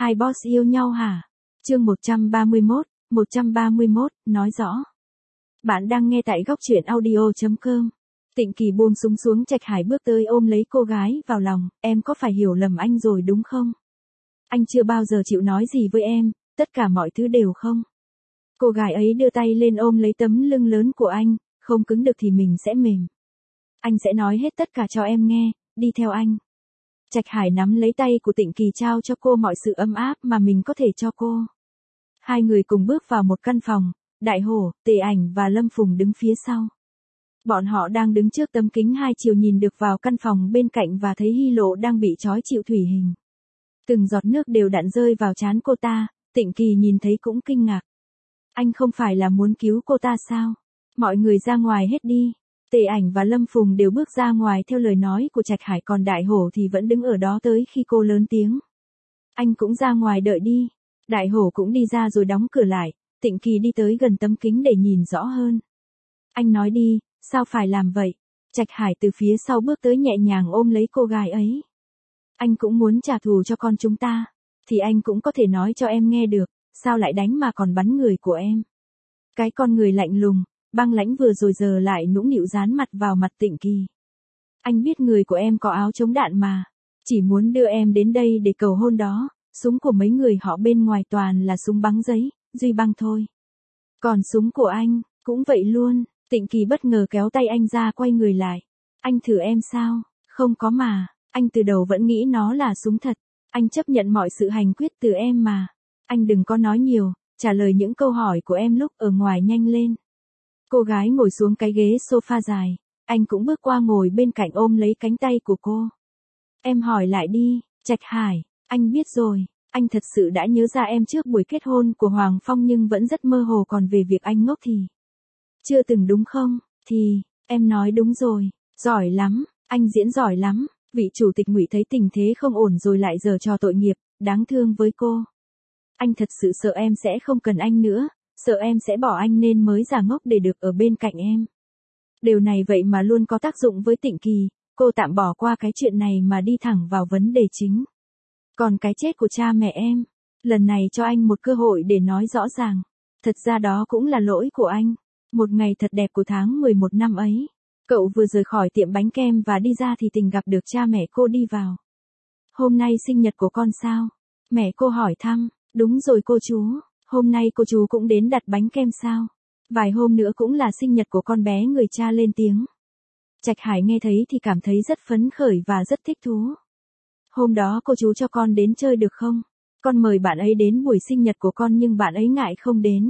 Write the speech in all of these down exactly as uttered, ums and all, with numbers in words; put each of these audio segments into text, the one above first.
Hai boss yêu nhau hả? Chương một trăm ba mươi mốt, một trăm ba mươi mốt, nói rõ. Bạn đang nghe tại góc truyện audio chấm com. Tịnh Kỳ buông súng xuống, Trạch Hải bước tới ôm lấy cô gái vào lòng, em có phải hiểu lầm anh rồi đúng không? Anh chưa bao giờ chịu nói gì với em, tất cả mọi thứ đều không. Cô gái ấy đưa tay lên ôm lấy tấm lưng lớn của anh, không cứng được thì mình sẽ mềm. Anh sẽ nói hết tất cả cho em nghe, đi theo anh. Trạch Hải nắm lấy tay của Tịnh Kỳ trao cho cô mọi sự ấm áp mà mình có thể cho cô. Hai người cùng bước vào một căn phòng, Đại Hổ, Tề Ảnh và Lâm Phùng đứng phía sau. Bọn họ đang đứng trước tấm kính hai chiều nhìn được vào căn phòng bên cạnh và thấy Hy Lộ đang bị trói chịu thủy hình. Từng giọt nước đều đặn rơi vào trán cô ta, Tịnh Kỳ nhìn thấy cũng kinh ngạc. Anh không phải là muốn cứu cô ta sao? Mọi người ra ngoài hết đi. Tề Ảnh và Lâm Phùng đều bước ra ngoài theo lời nói của Trạch Hải, còn Đại Hổ thì vẫn đứng ở đó tới khi cô lớn tiếng. Anh cũng ra ngoài đợi đi. Đại Hổ cũng đi ra rồi đóng cửa lại, Tịnh Kỳ đi tới gần tấm kính để nhìn rõ hơn. Anh nói đi, sao phải làm vậy? Trạch Hải từ phía sau bước tới nhẹ nhàng ôm lấy cô gái ấy. Anh cũng muốn trả thù cho con chúng ta, thì anh cũng có thể nói cho em nghe được, sao lại đánh mà còn bắn người của em? Cái con người lạnh lùng, băng lãnh vừa rồi giờ lại nũng nịu dán mặt vào mặt Tịnh Kỳ. Anh biết người của em có áo chống đạn mà, chỉ muốn đưa em đến đây để cầu hôn đó, súng của mấy người họ bên ngoài toàn là súng bắn giấy, duy băng thôi. Còn súng của anh, cũng vậy luôn. Tịnh Kỳ bất ngờ kéo tay anh ra, quay người lại. Anh thử em sao? Không có mà, anh từ đầu vẫn nghĩ nó là súng thật. Anh chấp nhận mọi sự hành quyết từ em mà. Anh đừng có nói nhiều, trả lời những câu hỏi của em lúc ở ngoài nhanh lên. Cô gái ngồi xuống cái ghế sofa dài, anh cũng bước qua ngồi bên cạnh ôm lấy cánh tay của cô. Em hỏi lại đi, Trạch Hải, anh biết rồi, anh thật sự đã nhớ ra em trước buổi kết hôn của Hoàng Phong nhưng vẫn rất mơ hồ, còn về việc anh ngốc thì chưa từng đúng không? Thì, em nói đúng rồi, giỏi lắm, anh diễn giỏi lắm. Vị chủ tịch Ngụy thấy tình thế không ổn rồi lại giở trò tội nghiệp, đáng thương với cô. Anh thật sự sợ em sẽ không cần anh nữa, sợ em sẽ bỏ anh nên mới giả ngốc để được ở bên cạnh em. Điều này vậy mà luôn có tác dụng với Tịnh Kỳ, cô tạm bỏ qua cái chuyện này mà đi thẳng vào vấn đề chính. Còn cái chết của cha mẹ em, lần này cho anh một cơ hội để nói rõ ràng. Thật ra đó cũng là lỗi của anh. Một ngày thật đẹp của tháng mười một năm ấy, cậu vừa rời khỏi tiệm bánh kem và đi ra thì tình gặp được cha mẹ cô đi vào. Hôm nay sinh nhật của con sao? Mẹ cô hỏi thăm. Đúng rồi cô chú, hôm nay cô chú cũng đến đặt bánh kem sao? Vài hôm nữa cũng là sinh nhật của con bé, người cha lên tiếng. Trạch Hải nghe thấy thì cảm thấy rất phấn khởi và rất thích thú. Hôm đó cô chú cho con đến chơi được không? Con mời bạn ấy đến buổi sinh nhật của con nhưng bạn ấy ngại không đến.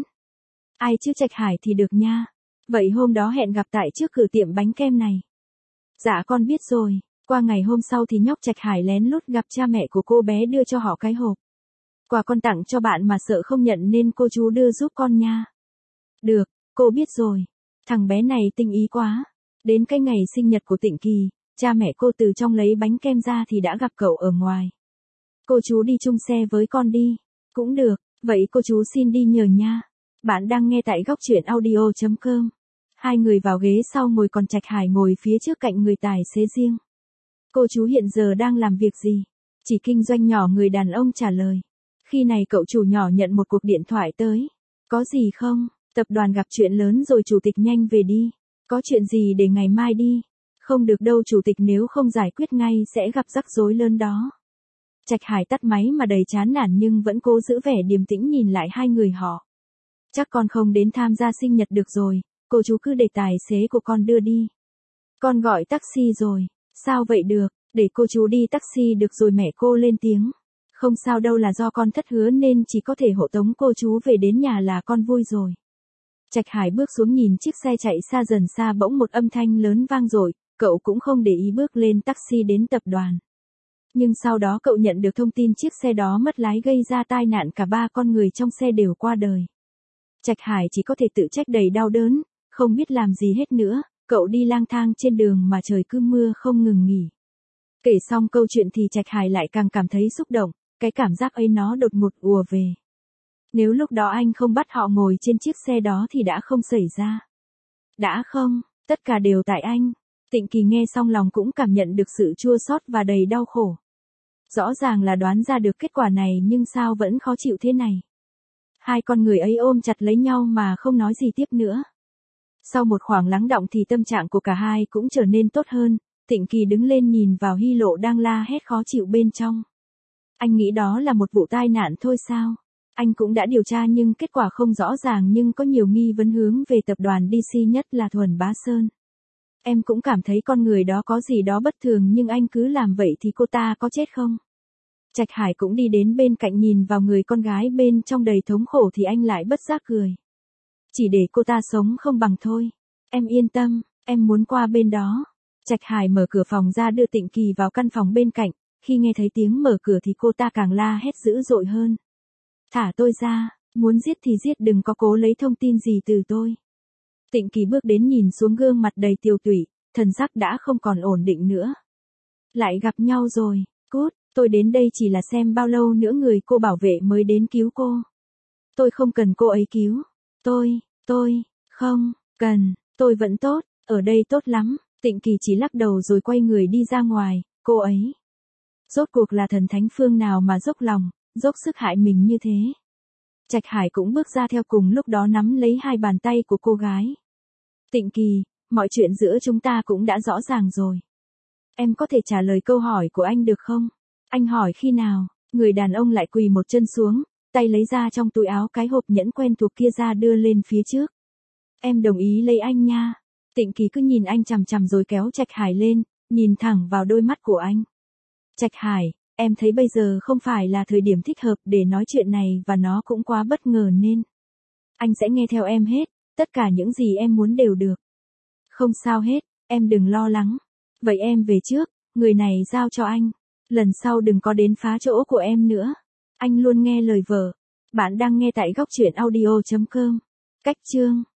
Ai chứ Trạch Hải thì được nha. Vậy hôm đó hẹn gặp tại trước cửa tiệm bánh kem này. Dạ con biết rồi. Qua ngày hôm sau thì nhóc Trạch Hải lén lút gặp cha mẹ của cô bé đưa cho họ cái hộp quà con tặng cho bạn mà sợ không nhận nên cô chú đưa giúp con nha. Được, cô biết rồi. Thằng bé này tinh ý quá. Đến cái ngày sinh nhật của Tịnh Kỳ, cha mẹ cô từ trong lấy bánh kem ra thì đã gặp cậu ở ngoài. Cô chú đi chung xe với con đi. Cũng được, vậy cô chú xin đi nhờ nha. Bạn đang nghe tại góc truyện audio chấm com. Hai người vào ghế sau ngồi, còn Trạch Hải ngồi phía trước cạnh người tài xế riêng. Cô chú hiện giờ đang làm việc gì? Chỉ kinh doanh nhỏ, người đàn ông trả lời. Khi này cậu chủ nhỏ nhận một cuộc điện thoại tới. Có gì không? Tập đoàn gặp chuyện lớn rồi chủ tịch, nhanh về đi. Có chuyện gì để ngày mai đi? Không được đâu chủ tịch, nếu không giải quyết ngay sẽ gặp rắc rối lớn đó. Trạch Hải tắt máy mà đầy chán nản nhưng vẫn cố giữ vẻ điềm tĩnh nhìn lại hai người họ. Chắc con không đến tham gia sinh nhật được rồi, cô chú cứ để tài xế của con đưa đi. Con gọi taxi rồi. Sao vậy được, để cô chú đi taxi được rồi. Mẹ cô lên tiếng. Không sao đâu, là do con thất hứa nên chỉ có thể hộ tống cô chú về đến nhà là con vui rồi. Trạch Hải bước xuống nhìn chiếc xe chạy xa dần xa, bỗng một âm thanh lớn vang dội, cậu cũng không để ý bước lên taxi đến tập đoàn. Nhưng sau đó cậu nhận được thông tin chiếc xe đó mất lái gây ra tai nạn, cả ba con người trong xe đều qua đời. Trạch Hải chỉ có thể tự trách đầy đau đớn, không biết làm gì hết nữa, cậu đi lang thang trên đường mà trời cứ mưa không ngừng nghỉ. Kể xong câu chuyện thì Trạch Hải lại càng cảm thấy xúc động, cái cảm giác ấy nó đột ngột ùa về. Nếu lúc đó anh không bắt họ ngồi trên chiếc xe đó thì đã không xảy ra. Đã không, tất cả đều tại anh. Tịnh Kỳ nghe xong lòng cũng cảm nhận được sự chua xót và đầy đau khổ. Rõ ràng là đoán ra được kết quả này nhưng sao vẫn khó chịu thế này. Hai con người ấy ôm chặt lấy nhau mà không nói gì tiếp nữa. Sau một khoảng lắng đọng thì tâm trạng của cả hai cũng trở nên tốt hơn, Tịnh Kỳ đứng lên nhìn vào Hy Lộ đang la hét khó chịu bên trong. Anh nghĩ đó là một vụ tai nạn thôi sao? Anh cũng đã điều tra nhưng kết quả không rõ ràng nhưng có nhiều nghi vấn hướng về tập đoàn đê xê nhất là Thuần Bá Sơn. Em cũng cảm thấy con người đó có gì đó bất thường nhưng anh cứ làm vậy thì cô ta có chết không? Trạch Hải cũng đi đến bên cạnh nhìn vào người con gái bên trong đầy thống khổ thì anh lại bất giác cười. Chỉ để cô ta sống không bằng thôi. Em yên tâm, em muốn qua bên đó. Trạch Hải mở cửa phòng ra đưa Tịnh Kỳ vào căn phòng bên cạnh, khi nghe thấy tiếng mở cửa thì cô ta càng la hét dữ dội hơn. Thả tôi ra, muốn giết thì giết đừng có cố lấy thông tin gì từ tôi. Tịnh Kỳ bước đến nhìn xuống gương mặt đầy tiều tụy, thần sắc đã không còn ổn định nữa. Lại gặp nhau rồi, cút, tôi đến đây chỉ là xem bao lâu nữa người cô bảo vệ mới đến cứu cô. Tôi không cần cô ấy cứu. Tôi, tôi, không, cần, tôi vẫn tốt, ở đây tốt lắm. Tịnh Kỳ chỉ lắc đầu rồi quay người đi ra ngoài, cô ấy. Rốt cuộc là thần thánh phương nào mà dốc lòng, dốc sức hại mình như thế. Trạch Hải cũng bước ra theo cùng lúc đó nắm lấy hai bàn tay của cô gái. Tịnh Kỳ, mọi chuyện giữa chúng ta cũng đã rõ ràng rồi. Em có thể trả lời câu hỏi của anh được không? Anh hỏi khi nào, người đàn ông lại quỳ một chân xuống, tay lấy ra trong túi áo cái hộp nhẫn quen thuộc kia ra đưa lên phía trước. Em đồng ý lấy anh nha. Tịnh Kỳ cứ nhìn anh chằm chằm rồi kéo Trạch Hải lên, nhìn thẳng vào đôi mắt của anh. Trạch Hải, em thấy bây giờ không phải là thời điểm thích hợp để nói chuyện này và nó cũng quá bất ngờ nên. Anh sẽ nghe theo em hết, tất cả những gì em muốn đều được. Không sao hết, em đừng lo lắng. Vậy em về trước, người này giao cho anh. Lần sau đừng có đến phá chỗ của em nữa. Anh luôn nghe lời vợ. Bạn đang nghe tại góc truyện audio chấm com. Cách chương